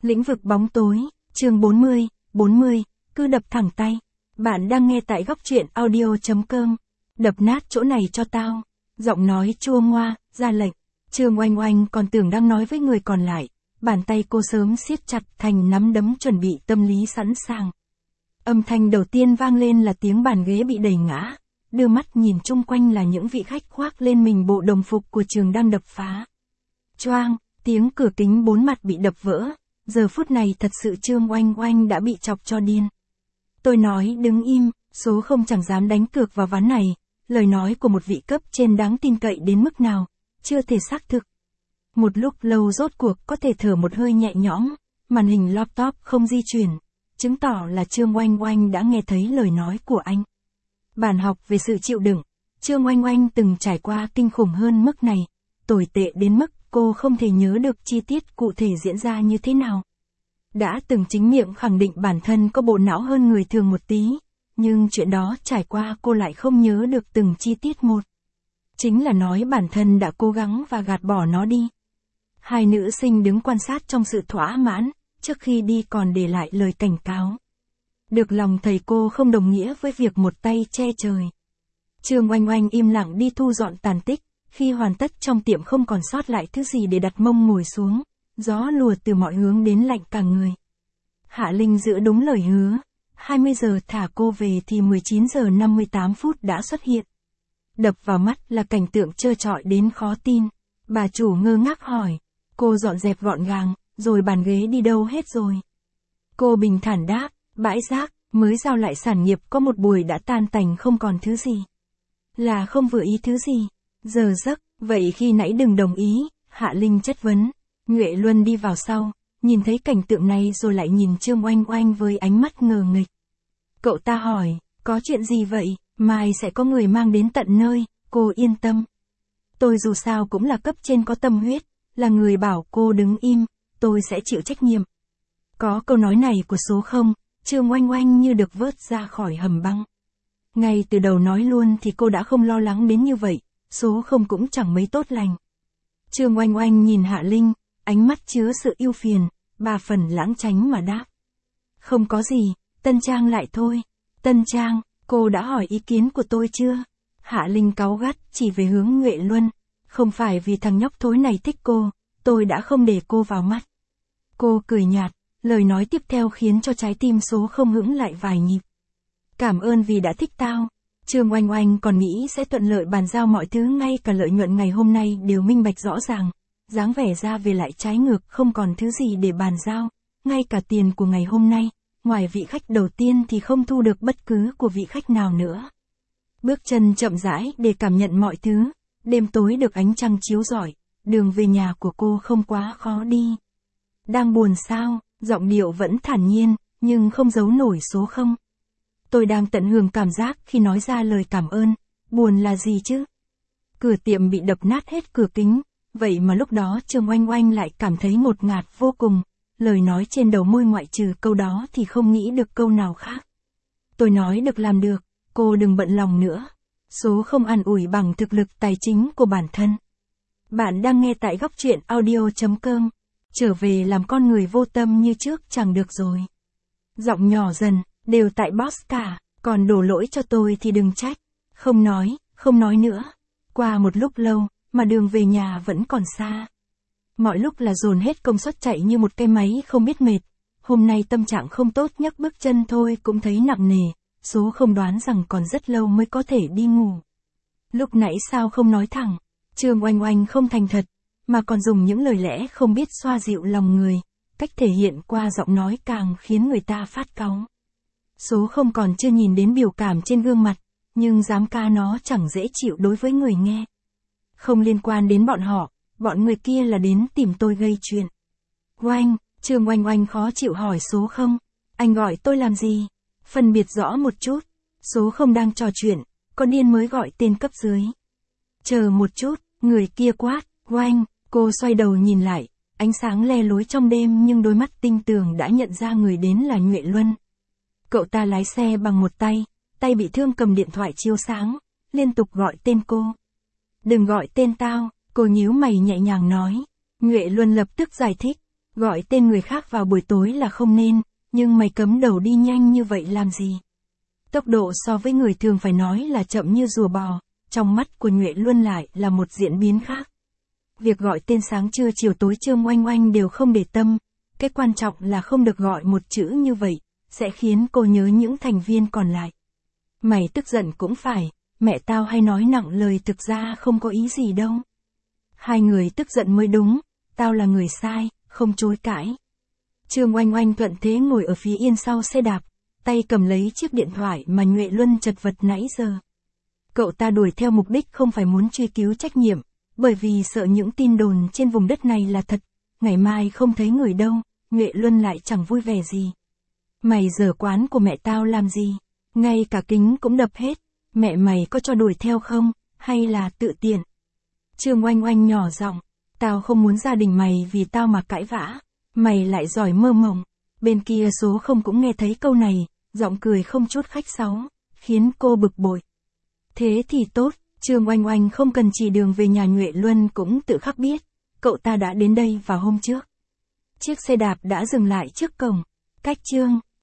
Lĩnh vực bóng tối, chương 40, cứ đập thẳng tay. Bạn đang nghe tại góc truyện audio.com. Đập nát chỗ này cho tao. Giọng nói chua ngoa, ra lệnh. Trương Oanh Oanh còn tưởng đang nói với người còn lại. Bàn tay cô sớm siết chặt thành nắm đấm chuẩn bị tâm lý sẵn sàng. Âm thanh đầu tiên vang lên là tiếng bàn ghế bị đẩy ngã. Đưa mắt nhìn chung quanh là những vị khách khoác lên mình bộ đồng phục của trường đang đập phá. Choang, tiếng cửa kính 4 mặt bị đập vỡ. Giờ phút này thật sự Trương Oanh Oanh đã bị chọc cho điên. Tôi nói đứng im, số không chẳng dám đánh cược vào ván này. Lời nói của một vị cấp trên đáng tin cậy đến mức nào, chưa thể xác thực. Một lúc lâu rốt cuộc có thể thở một hơi nhẹ nhõm, màn hình laptop không di chuyển, chứng tỏ là Trương Oanh Oanh đã nghe thấy lời nói của anh. Bản học về sự chịu đựng, Trương Oanh Oanh từng trải qua kinh khủng hơn mức này, tồi tệ đến mức cô không thể nhớ được chi tiết cụ thể diễn ra như thế nào. Đã từng chính miệng khẳng định bản thân có bộ não hơn người thường một tí, nhưng chuyện đó trải qua cô lại không nhớ được từng chi tiết một. Chính là nói bản thân đã cố gắng và gạt bỏ nó đi. Hai nữ sinh đứng quan sát trong sự thỏa mãn, trước khi đi còn để lại lời cảnh cáo. Được lòng thầy cô không đồng nghĩa với việc một tay che trời. Trương Oanh Oanh im lặng đi thu dọn tàn tích, khi hoàn tất trong tiệm không còn sót lại thứ gì để đặt mông ngồi xuống, gió lùa từ mọi hướng đến lạnh cả người. Hạ Linh giữ đúng lời hứa, 20 giờ thả cô về thì 19 giờ 58 phút đã xuất hiện. Đập vào mắt là cảnh tượng trơ trọi đến khó tin. Bà chủ ngơ ngác hỏi, cô dọn dẹp gọn gàng, rồi bàn ghế đi đâu hết rồi? Cô bình thản đáp, bãi rác, mới giao lại sản nghiệp có một buổi đã tan tành không còn thứ gì. Là không vừa ý thứ gì? Giờ giấc, vậy khi nãy đừng đồng ý, Hạ Linh chất vấn. Nhuệ Luân đi vào sau, nhìn thấy cảnh tượng này rồi lại nhìn Trương Oanh Oanh với ánh mắt ngờ nghịch. Cậu ta hỏi, có chuyện gì vậy? Mai sẽ có người mang đến tận nơi, cô yên tâm. Tôi dù sao cũng là cấp trên có tâm huyết, là người bảo cô đứng im, tôi sẽ chịu trách nhiệm. Có câu nói này của số 0, Trương Oanh Oanh như được vớt ra khỏi hầm băng. Ngay từ đầu nói luôn thì cô đã không lo lắng đến như vậy, số 0 cũng chẳng mấy tốt lành. Trương Oanh Oanh nhìn Hạ Linh, ánh mắt chứa sự yêu phiền, bà phần lãng tránh mà đáp. Không có gì, Tân Trang lại thôi. Tân Trang, cô đã hỏi ý kiến của tôi chưa? Hạ Linh cáu gắt chỉ về hướng Nhuệ Luân. Không phải vì thằng nhóc thối này thích cô, tôi đã không để cô vào mắt. Cô cười nhạt, lời nói tiếp theo khiến cho trái tim số 0 hững lại vài nhịp. Cảm ơn vì đã thích tao. Trương Oanh Oanh còn nghĩ sẽ thuận lợi bàn giao mọi thứ, ngay cả lợi nhuận ngày hôm nay đều minh bạch rõ ràng. Dáng vẻ ra về lại trái ngược, không còn thứ gì để bàn giao. Ngay cả tiền của ngày hôm nay, ngoài vị khách đầu tiên thì không thu được bất cứ của vị khách nào nữa. Bước chân chậm rãi để cảm nhận mọi thứ. Đêm tối được ánh trăng chiếu rọi, đường về nhà của cô không quá khó đi. Đang buồn sao? Giọng điệu vẫn thản nhiên, nhưng không giấu nổi số 0. Tôi đang tận hưởng cảm giác khi nói ra lời cảm ơn, buồn là gì chứ? Cửa tiệm bị đập nát hết cửa kính, vậy mà lúc đó Trương Oanh Oanh lại cảm thấy ngột ngạt vô cùng, lời nói trên đầu môi ngoại trừ câu đó thì không nghĩ được câu nào khác. Tôi nói được làm được, cô đừng bận lòng nữa. Số 0 an ủi bằng thực lực tài chính của bản thân. Bạn đang nghe tại góc truyện audio.com. Trở về làm con người vô tâm như trước chẳng được rồi. Giọng nhỏ dần, đều tại boss cả, còn đổ lỗi cho tôi thì đừng trách. Không nói nữa. Qua một lúc lâu, mà đường về nhà vẫn còn xa. Mọi lúc là dồn hết công suất chạy như một cái máy không biết mệt. Hôm nay tâm trạng không tốt, nhấc bước chân thôi cũng thấy nặng nề. Số 0 đoán rằng còn rất lâu mới có thể đi ngủ. Lúc nãy sao không nói thẳng? Trương Oanh Oanh không thành thật, mà còn dùng những lời lẽ không biết xoa dịu lòng người. Cách thể hiện qua giọng nói càng khiến người ta phát cáu. Số 0 còn chưa nhìn đến biểu cảm trên gương mặt, nhưng dám ca nó chẳng dễ chịu đối với người nghe. Không liên quan đến bọn họ, bọn người kia là đến tìm tôi gây chuyện. Oanh, Trương Oanh Oanh khó chịu hỏi số 0. Anh gọi tôi làm gì? Phân biệt rõ một chút. Số 0 đang trò chuyện, con điên mới gọi tên cấp dưới. Chờ một chút, người kia quát. Oanh, cô xoay đầu nhìn lại, ánh sáng le lối trong đêm nhưng đôi mắt tinh tường đã nhận ra người đến là Nhuệ Luân. Cậu ta lái xe bằng một tay bị thương cầm điện thoại chiếu sáng, liên tục gọi tên cô. Đừng gọi tên tao, cô nhíu mày nhẹ nhàng nói. Nhuệ Luân lập tức giải thích. Gọi tên người khác vào buổi tối là không nên, nhưng mày cấm đầu đi nhanh như vậy làm gì? Tốc độ so với người thường phải nói là chậm như rùa bò, trong mắt của Nhuệ Luân lại là một diễn biến khác. Việc gọi tên sáng trưa chiều tối Trương Oanh Oanh đều không để tâm, cái quan trọng là không được gọi một chữ như vậy, sẽ khiến cô nhớ những thành viên còn lại. Mày tức giận cũng phải, mẹ tao hay nói nặng lời thực ra không có ý gì đâu. Hai người tức giận mới đúng, tao là người sai, không chối cãi. Trương Oanh Oanh thuận thế ngồi ở phía yên sau xe đạp, tay cầm lấy chiếc điện thoại mà Nhuệ Luân chật vật nãy giờ. Cậu ta đuổi theo mục đích không phải muốn truy cứu trách nhiệm, bởi vì sợ những tin đồn trên vùng đất này là thật, ngày mai không thấy người đâu, Nhuệ Luân lại chẳng vui vẻ gì. Mày giở quán của mẹ tao làm gì? Ngay cả kính cũng đập hết, mẹ mày có cho đuổi theo không, hay là tự tiện? Trương Oanh Oanh nhỏ giọng, tao không muốn gia đình mày vì tao mà cãi vã, mày lại giỏi mơ mộng. Bên kia số không cũng nghe thấy câu này, giọng cười không chút khách sáo, khiến cô bực bội. Thế thì tốt, Trương Oanh Oanh không cần chỉ đường về nhà Nhuệ Luân cũng tự khắc biết, cậu ta đã đến đây vào hôm trước. Chiếc xe đạp đã dừng lại trước cổng, cách Trương